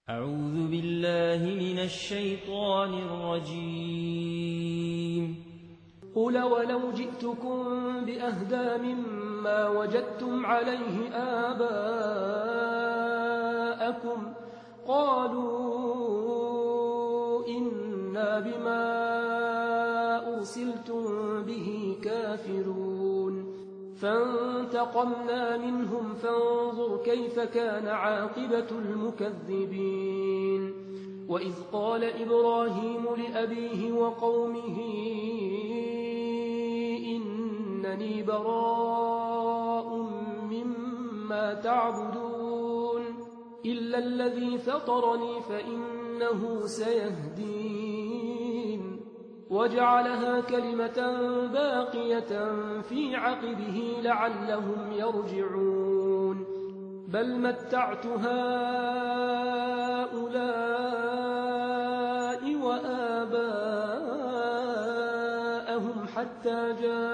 أعوذ بالله من الشيطان الرجيم. قل ولو جئتكم بأهدى مما وجدتم عليه آباءكم قالوا إنا بما أرسلتم به كافرون فانتقمنا منهم فانظر كيف كان عاقبة المكذبين. وإذ قال إبراهيم لأبيه وقومه إنني براء مما تعبدون إلا الذي فطرني فإنه سيهدين وجعلها كلمة باقية في عقبه لعلهم يرجعون بل متعت هؤلاء وآباءهم حتى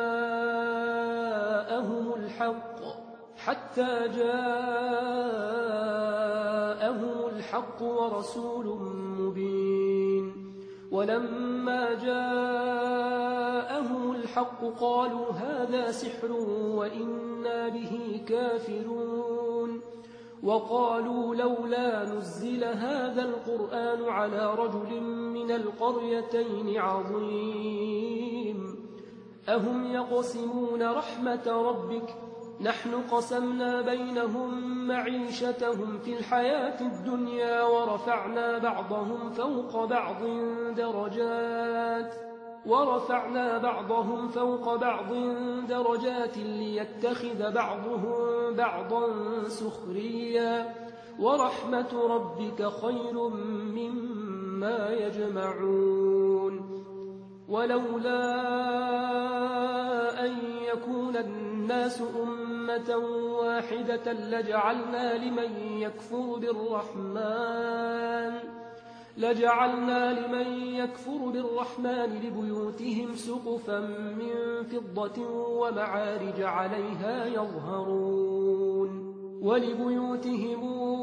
جاءهم الحق ورسول مبين. ولما جاءهم الحق قالوا هذا سحر وإنا به كافرون وقالوا لولا نزل هذا القرآن على رجل من القريتين عظيم أهم يقسمون رحمة ربك نحن قسمنا بينهم معيشتهم في الحياة الدنيا ورفعنا بعضهم فوق بعض درجات ليتخذ بعضهم بعضا سخريا ورحمة ربك خير مما يجمعون. ولولا أن يكون الناس أمة واحدة لجعلنا لمن يكفر بالرحمن لبيوتهم سقفا من فضة ومعارج عليها يظهرون ولبيوتهم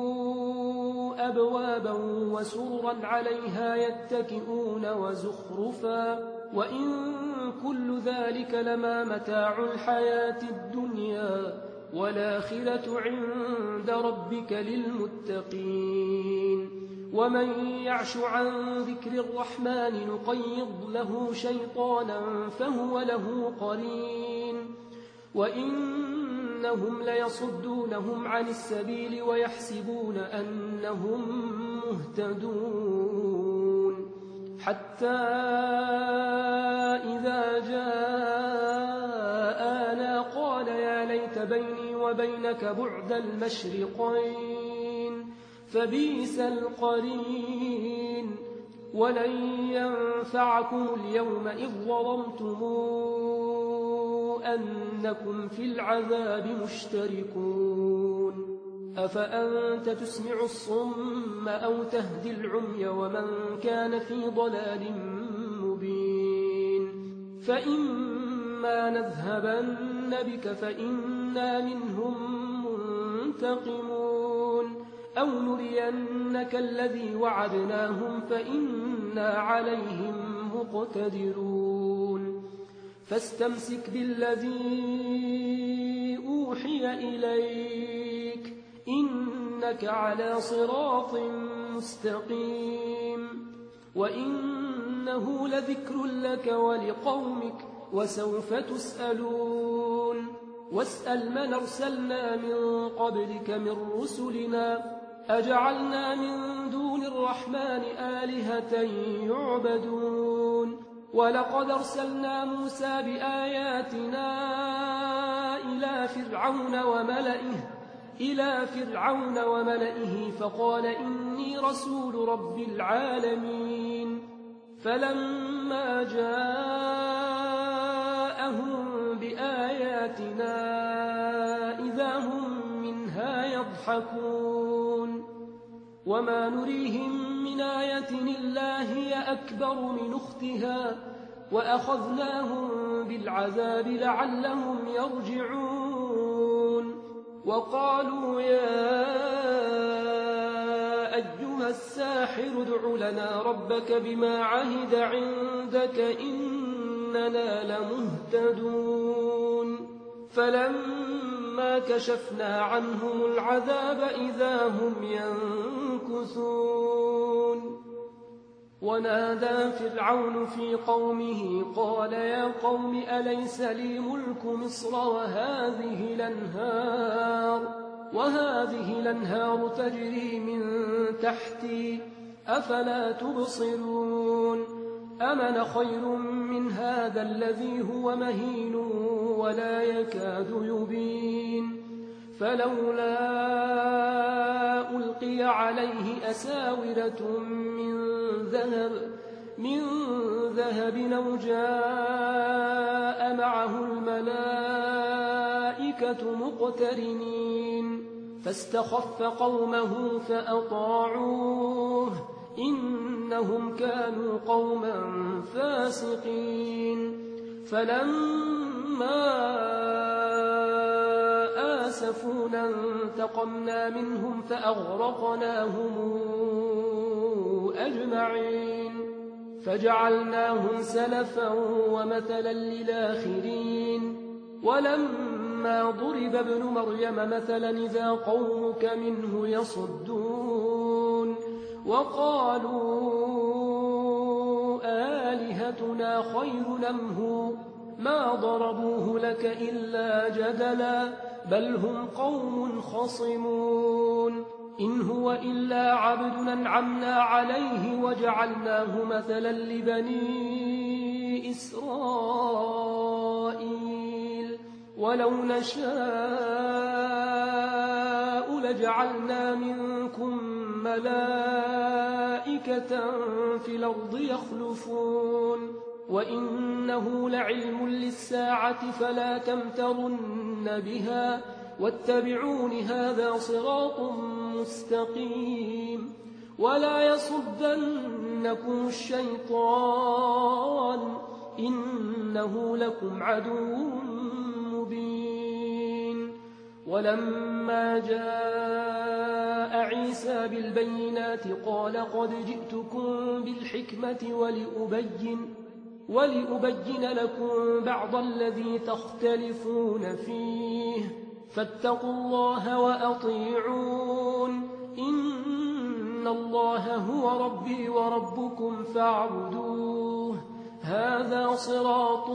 أبوابا وسررا عليها يتكئون وزخرفا وإن كل ذلك لما متاع الحياة الدنيا والآخرة عند ربك للمتقين. ومن يعش عن ذكر الرحمن نقيض له شيطانا فهو له قرين وإنهم ليصدونهم عن السبيل ويحسبون أنهم مهتدون حتى إذا جاءنا قال يا ليت بيني وبينك بعد المشرقين فبئس القرين. ولن ينفعكم اليوم إذ ظلمتم أنكم في العذاب مشتركون أفأنت تسمع الصم أو تهدي العمي ومن كان في ضلال مبين. فإما نذهبن بك فإنا منهم منتقمون أو نرينك الذي وعدناهم فإنا عليهم مقتدرون. فاستمسك بالذي أوحي إليك إنك على صراط مستقيم وإنه لذكر لك ولقومك وسوف تسألون. واسأل من أرسلنا من قبلك من رسلنا أجعلنا من دون الرحمن آلهة يعبدون. ولقد أرسلنا موسى بآياتنا إلى فرعون وملئه فقال إني رسول رب العالمين. فلما جاءهم بآياتنا إذا هم منها يضحكون وما نريهم من آية إلا هي أكبر من أختها وأخذناهم بالعذاب لعلهم يرجعون. وقالوا يا أيها الساحر ادع لنا ربك بما عهد عندك إننا لمهتدون فلما كشفنا عنهم العذاب إذا هم ينكثون ونادى فرعون في قومه قال يا قوم أليس لي ملك مصر وهذه الأنهار تجري من تحتي أفلا تبصرون أمن خير من هذا الذي هو مهين ولا يكاد يبين فلولا ألقي عليه أساورة من ذهب أو جاء معه الملائكة مقترنين فاستخف قومه فأطاعوه إنهم كانوا قوما فاسقين فلما آسفونا انتقمنا منهم فأغرقناهم أجمعين فجعلناهم سلفا ومثلا للآخرين ولما ضرب ابن مريم مثلا إذا قومك منه يصدون وقالوا آلهتنا خير أم هو ما ضربوه لك إلا جدلا بل هم قوم خصمون إن هو إلا عبد أنعمنا عليه وجعلناه مثلا لبني إسرائيل ولو نشاء لجعلنا منكم ملائكة في الأرض يخلفون وإنه لعلم للساعة فلا تمترن بها واتبعون هذا صراط مستقيم ولا يصدنكم الشيطان إنه لكم عدو مبين ولما جاء عيسى بالبينات قال قد جئتكم بالحكمة ولأبين لكم بعض الذي تختلفون فيه فاتقوا الله وأطيعون إن الله هو ربي وربكم فاعبدوه هذا صراط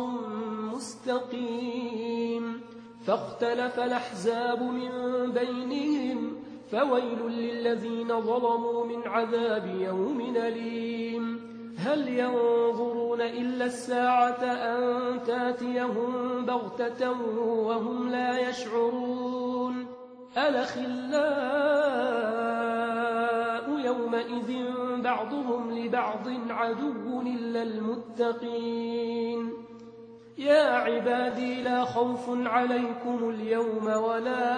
مستقيم فاختلف الأحزاب من بينهم فويل للذين ظلموا من عذاب يوم أليم هل ينظرون إلا الساعة أن تاتيهم بغتة وهم لا يشعرون الأخلاء يومئذ بعضهم لبعض عدو إلا المتقين يا عبادي لا خوف عليكم اليوم ولا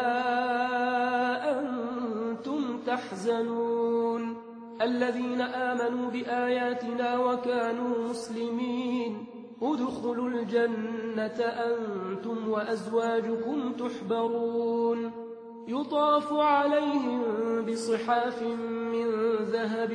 أنتم تحزنون الذين آمنوا بآياتنا وكانوا مسلمين ادخلوا الجنة أنتم وأزواجكم تحبرون يطاف عليهم بصحاف من ذهب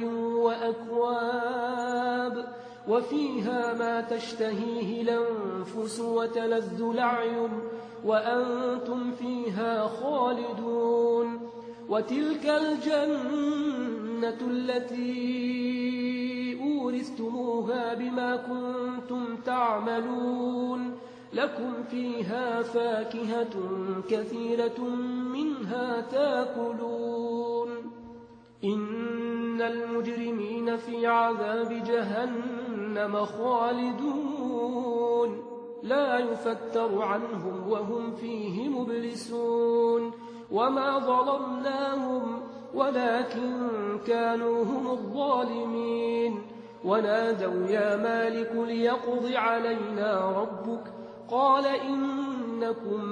وأكواب وفيها ما تشتهيه الأنفس وتلذ الأعين وأنتم فيها خالدون وتلك الجنة التي أورثتموها بما كنتم تعملون لكم فيها فاكهة كثيرة منها تاكلون إن المجرمين في عذاب جهنم خالدون لا يفتر عنهم وهم فيه مبلسون وما ظلمناهم ولكن كانوا هم الظالمين ونادوا يا مالك ليقض علينا ربك قال إنكم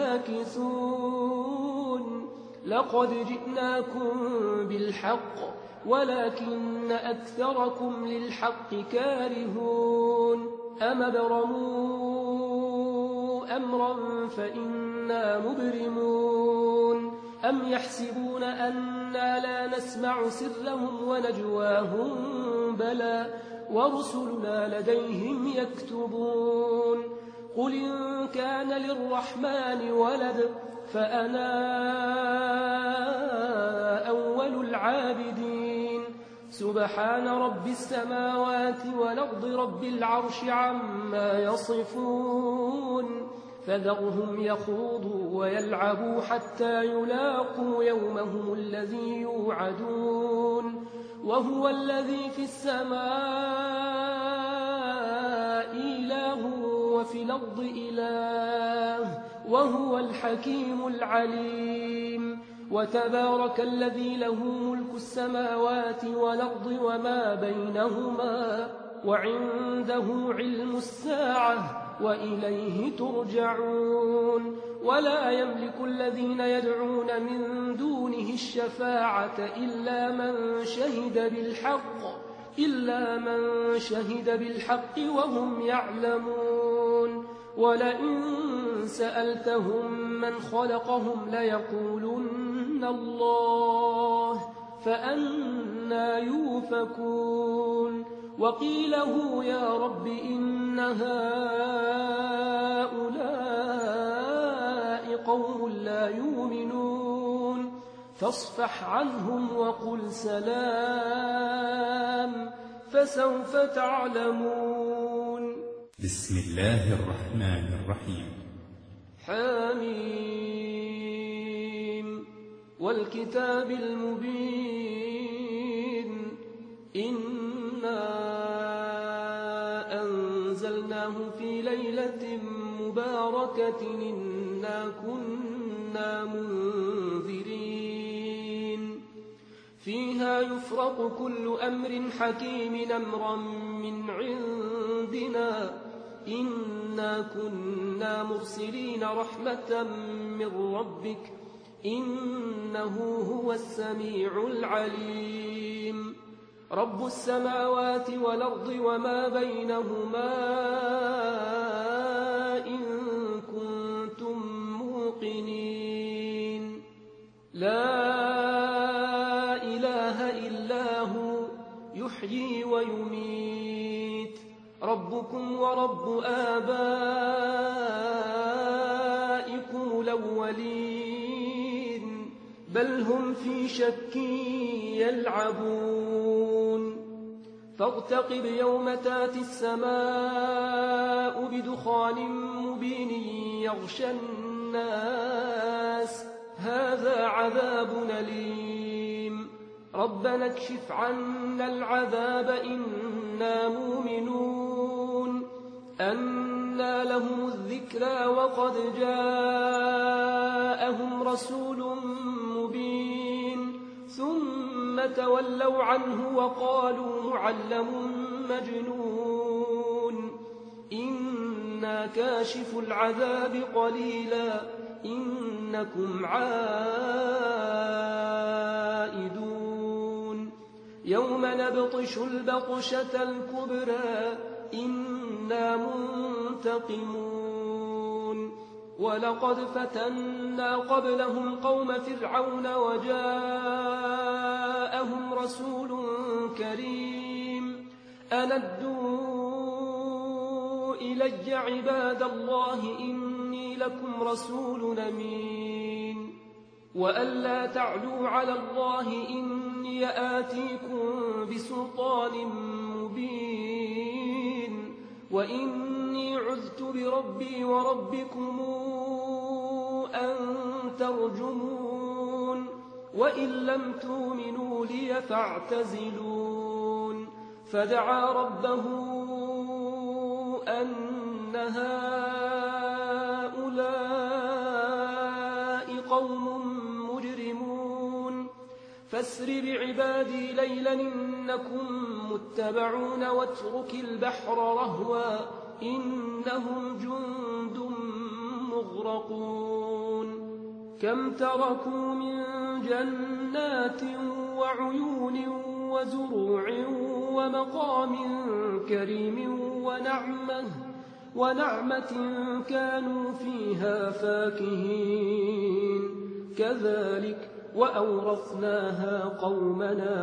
ماكثون لقد جئناكم بالحق ولكن أكثركم للحق كارهون أم ابرموا أمرا فإنا مبرمون أم يحسبون أن أنا لا نسمع سرهم ونجواهم بلى ورسلنا لديهم يكتبون قل إن كان للرحمن ولد فأنا أول العابدين سبحان رب السماوات والأرض رب العرش عما يصفون فذرهم يخوضوا ويلعبوا حتى يلاقوا يومهم الذي يوعدون وهو الذي في السماء إله وفي الأرض إله وهو الحكيم العليم وتبارك الذي له ملك السماوات والأرض وما بينهما وعنده علم الساعة وإليه ترجعون ولا يملك الذين يدعون من دونه الشفاعة إلا من شهد بالحق وهم يعلمون ولئن سألتهم من خلقهم ليقولن الله فأنى يوفكون وقيله يا رب إن هؤلاء قوم لا يؤمنون فاصفح عنهم وقل سلام فسوف تعلمون. بسم الله الرحمن الرحيم. حميم والكتاب المبين إنا أنزلناه في ليلة مباركة إنا كنا منذرين فيها يفرق كل أمر حكيم أمرا من عندنا إنا كنا مرسلين رحمة من ربك إنه هو السميع العليم رب السماوات والأرض وما بينهما إن كنتم موقنين لا إله إلا هو يحيي ويميت ربكم ورب آبائكم الأولين بل هم في شك يلعبون فارتقب يوم تاتي السماء بدخان مبين يغشى الناس هذا عذاب أليم ربنا اكشف عنا العذاب إنا مؤمنون أنى لهم الذكرى وقد جاءهم رسول مبين ثم تولوا عنه وقالوا معلم مجنون إنا كاشف العذاب قليلا إنكم عائدون يوم نبطش البطشة الكبرى إنا منتقمون ولقد فتنا قبلهم قوم فرعون وجاءهم رسول كريم أندوا إلي عباد الله إني لكم رسول أمين وألا تعلوا على الله إني آتيكم بسلطان مبين وإني عذت بربي وربكم أن ترجمون وإن لم تؤمنوا لي فاعتزلون فدعا ربه أن هؤلاء قوم مجرمون فاسر بعبادي ليلا إنكم متبعون واترك البحر رهوا إنهم جند مغرقون كم تركوا من جنات وعيون وزروع ومقام كريم ونعمة كانوا فيها فاكهين كذلك وأورثناها قوما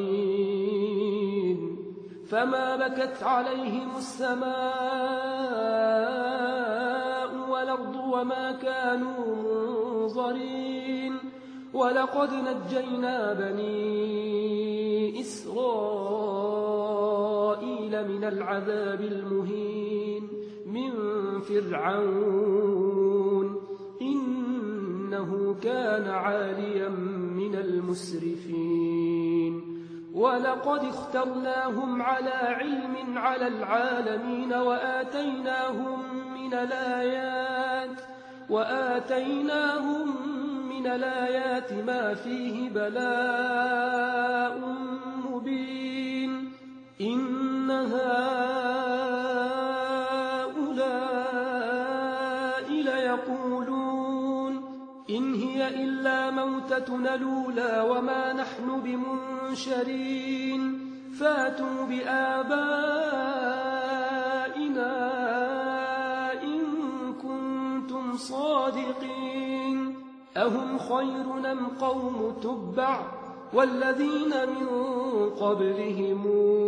آخرين فما بكت عليهم السماء والأرض وما كانوا منظرين ولقد نجينا بني إسرائيل من العذاب المهين من فرعون إنه كان عاليا من المسرفين ولقد اخترناهم على علم على العالمين وآتيناهم من الآيات ما فيه بلاء مبين إن هؤلاء ليقولون إن هي إلا موتتنا الأولى وما نحن بمنشرين فاتوا بآبائنا إن كنتم صادقين أهم خير أم قوم تبع والذين من قبلهم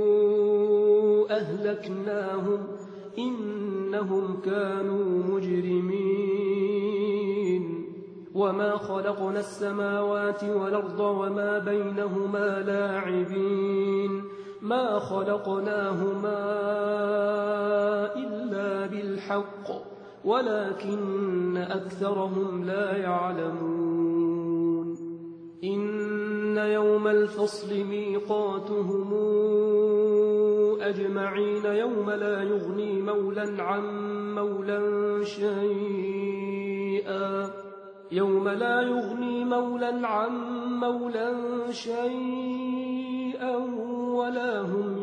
أهلكناهم إنهم كانوا مجرمين وما خلقنا السماوات والأرض وما بينهما لاعبين ما خلقناهما إلا بالحق ولكن أكثرهم لا يعلمون إن يوم الفصل ميقاتهم أجمعين يوم لا يغني مولا عن مولا شيئا ولا هم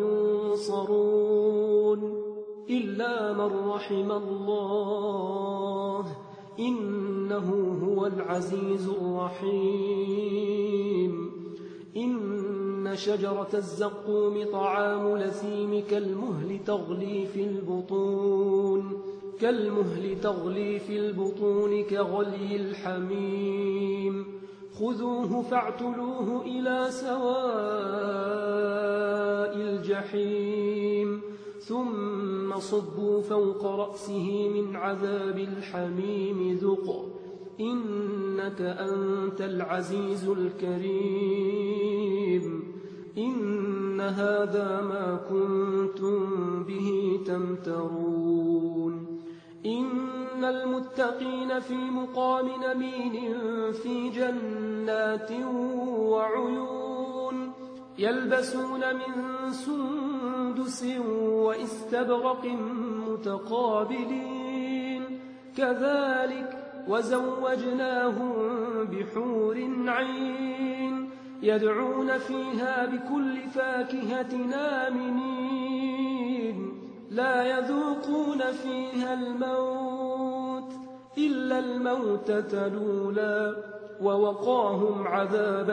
ينصرون إلا من رحم الله إنه هو العزيز الرحيم إن شجرة الزقوم طعام لثيم كالمهل تغلي في البطون كغلي الحميم خذوه فاعتلوه إلى سواء الجحيم ثم صبوا فوق رأسه من عذاب الحميم ذق إنك أنت العزيز الكريم إن هذا ما كنتم به تمترون إن المتقين في مقام أمين في جنات وعيون يلبسون من سندس واستبرق متقابلين كذلك وزوجناهم بحور عين يدعون فيها بكل فاكهة آمنين لا يذوقون فيها الموت إلا الموتة الأولى ووقاهم عذاب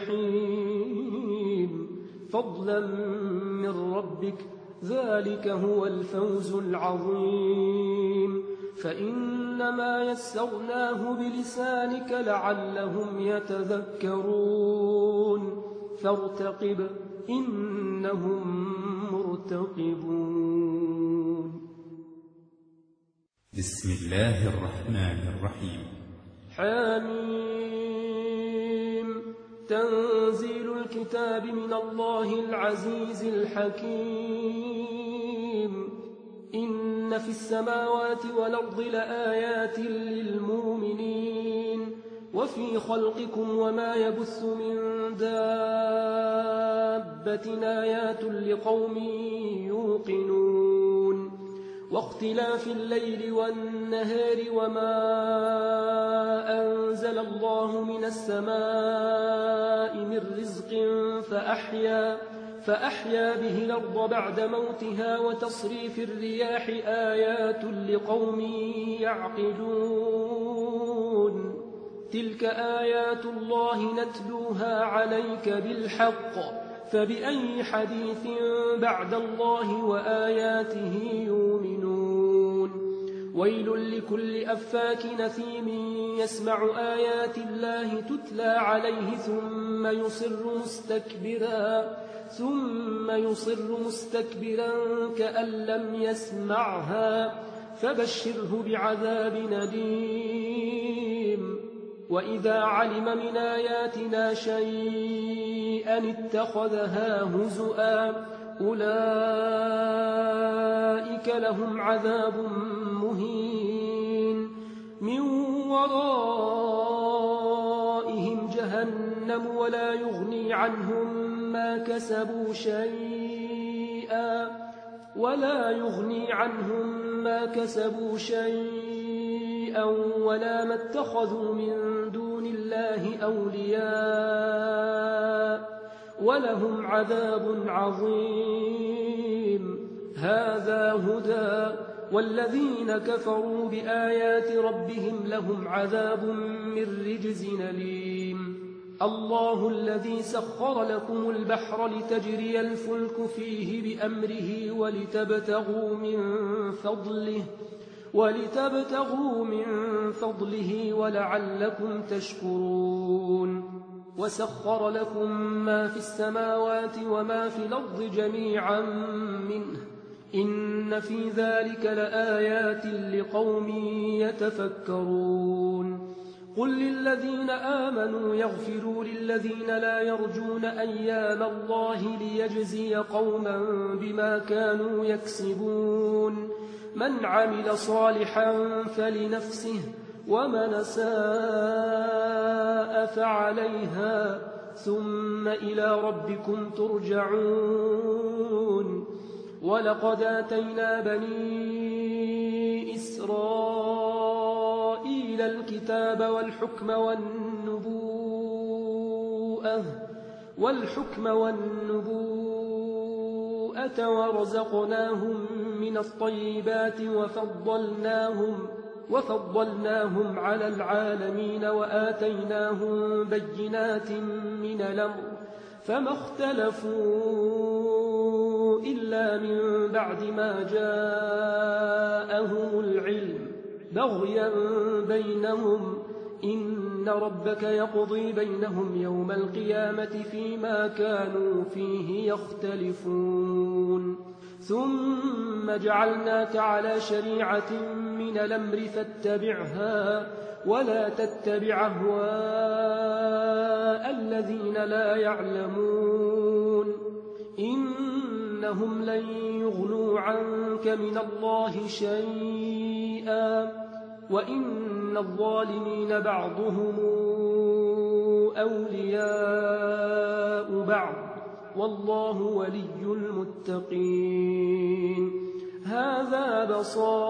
الجحيم فضلا من ربك ذلك هو الفوز العظيم فإنما يسرناه بلسانك لعلهم يتذكرون فارتقب إنهم مرتقبون بسم الله الرحمن الرحيم حميم تنزيل الكتاب من الله العزيز الحكيم إن في السماوات والأرض لآيات للمؤمنين وفي خلقكم وما يبث من دابة آيات لقوم يوقنون واختلاف الليل والنهار وما أنزل الله من السماء من رزق فأحيا به الأرض بعد موتها وتصريف الرياح آيات لقوم يعقلون تلك آيات الله نتلوها عليك بالحق فبأي حديث بعد الله وآياته يؤمنون ويل لكل أفاك نثيم يسمع آيات الله تتلى عليه ثم يصر مستكبرا كأن لم يسمعها فبشره بعذاب نديم. وإذا علم من آياتنا شيئا اتخذها هزؤا أولئك لهم عذاب مهين من ورائهم جهنم ولا يغني عنهم ما كسبوا شيئا ولا ما اتخذوا من دون الله أولياء ولهم عذاب عظيم. هذا هدى والذين كفروا بآيات ربهم لهم عذاب من رجز أليم. الله الذي سخر لكم البحر لتجري الفلك فيه بأمره ولتبتغوا من فضله ولعلكم تشكرون. وسخر لكم ما في السماوات وما في الأرض جميعا منه إن في ذلك لآيات لقوم يتفكرون. قل للذين آمنوا يغفروا للذين لا يرجون أيام الله ليجزي قوما بما كانوا يكسبون. من عمل صالحا فلنفسه ومن ساء فعليها ثم إلى ربكم ترجعون. ولقد آتينا بني إسرائيل الكتاب والحكم والنبوءة ورزقناهم من الطيبات وفضلناهم على العالمين وآتيناهم بينات من الأمر فما اختلفوا إلا من بعد ما جاءهم العلم بغيا بينهم إن ربك يقضي بينهم يوم القيامة فيما كانوا فيه يختلفون. ثم جعلناك على شريعة من الأمر فاتبعها ولا تتبع أهواء الذين لا يعلمون إنهم لن يغنوا عنك من الله شيئا وإن الظالمين بعضهم أولياء بعض والله ولي المتقين. هذا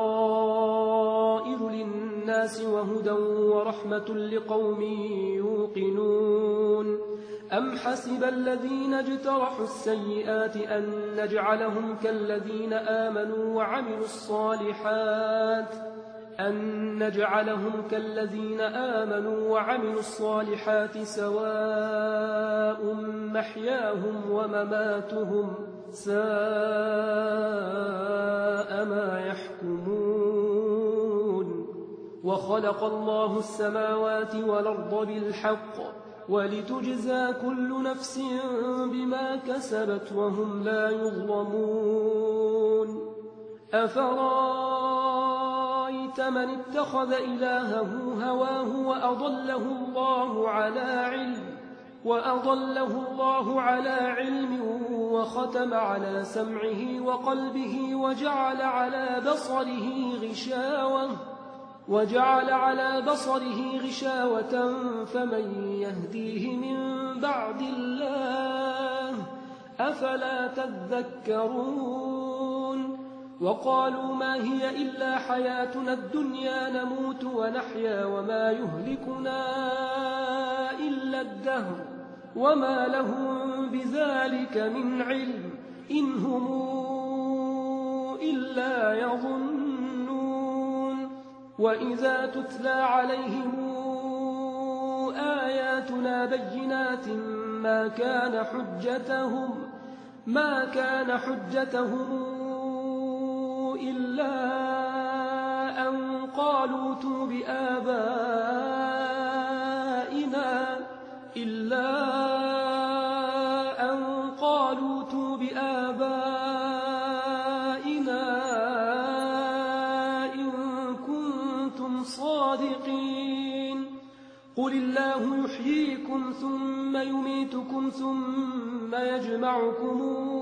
بصائر للناس وهدى ورحمة لقوم يوقنون. أم حسب الذين اجترحوا السيئات أن نجعلهم كالذين آمنوا وعملوا الصالحات سواء محياهم ومماتهم ساء ما يحكمون. وخلق الله السماوات والأرض بالحق ولتجزى كل نفس بما كسبت وهم لا يظلمون. أفرأيت من اتخذ إلهه هواه وأضله الله على علم وختم على سمعه وقلبه وجعل على بصره غشاوة فمن يهديه من بعد الله أفلا تذكرون. وقالوا ما هي إلا حياتنا الدنيا نموت ونحيا وما يهلكنا إلا الدهر وما لهم بذلك من علم إن هم إلا يظنون. وإذا تتلى عليهم آياتنا بينات ما كان حجتهم إلا أن قالوا ائتوا بآبائنا إن كنتم صادقين قل الله يحييكم ثم يميتكم ثم يجمعكم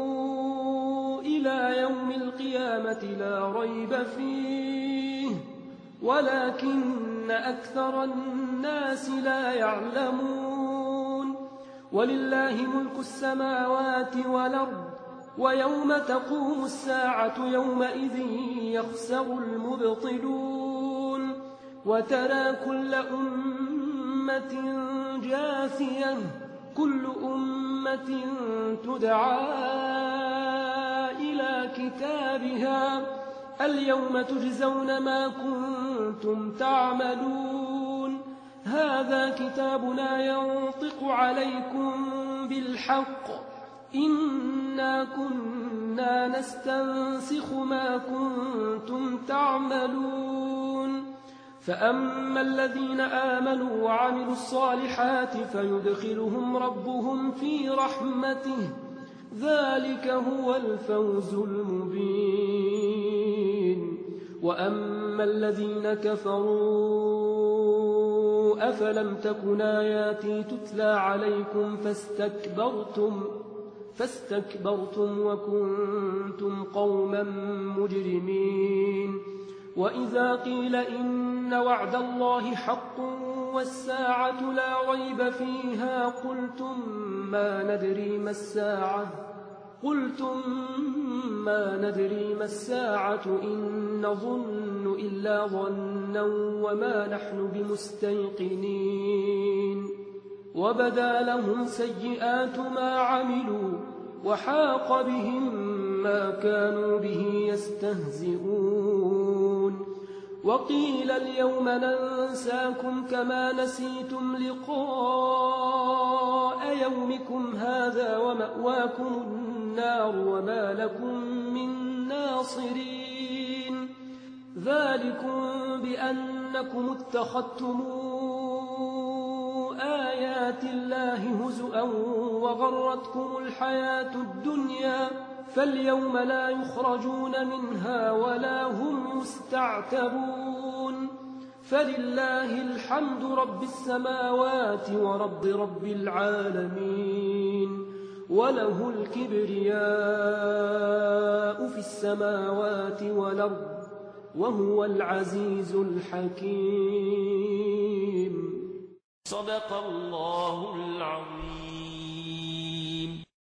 إلى يوم القيامة لا ريب فيه ولكن أكثر الناس لا يعلمون ولله ملك السماوات والأرض ويوم تقوم الساعة يومئذ يخسر المبطلون وترى كل أمة جاثية كل أمة تدعى إلى كتابها اليوم تجزون ما كنتم تعملون هذا كتابنا ينطق عليكم بالحق إنا كنا نستنسخ ما كنتم تعملون فأما الذين آمنوا وعملوا الصالحات فيدخلهم ربهم في رحمته ذلك هو الفوز المبين وأما الذين كفروا أفلم تكن آياتي تتلى عليكم فاستكبرتم وكنتم قوما مجرمين وإذا قيل إن وعد الله حق والساعة لا ريب فيها قلتم ما ندري ما الساعة إن نظن إلا ظنا وما نحن بمستيقنين وبدا لهم سيئات ما عملوا وحاق بهم ما كانوا به يستهزئون وقيل اليوم ننساكم كما نسيتم لقاء يومكم هذا ومأواكم النار وما لكم من ناصرين ذلكم بأنكم اتخذتم آيات الله هزؤا وغرتكم الحياة الدنيا فاليوم لا يخرجون منها ولا هم يستعتبون فلله الحمد رب السماوات رب العالمين وله الكبرياء في السماوات والأرض وهو العزيز الحكيم صدق الله العظيم.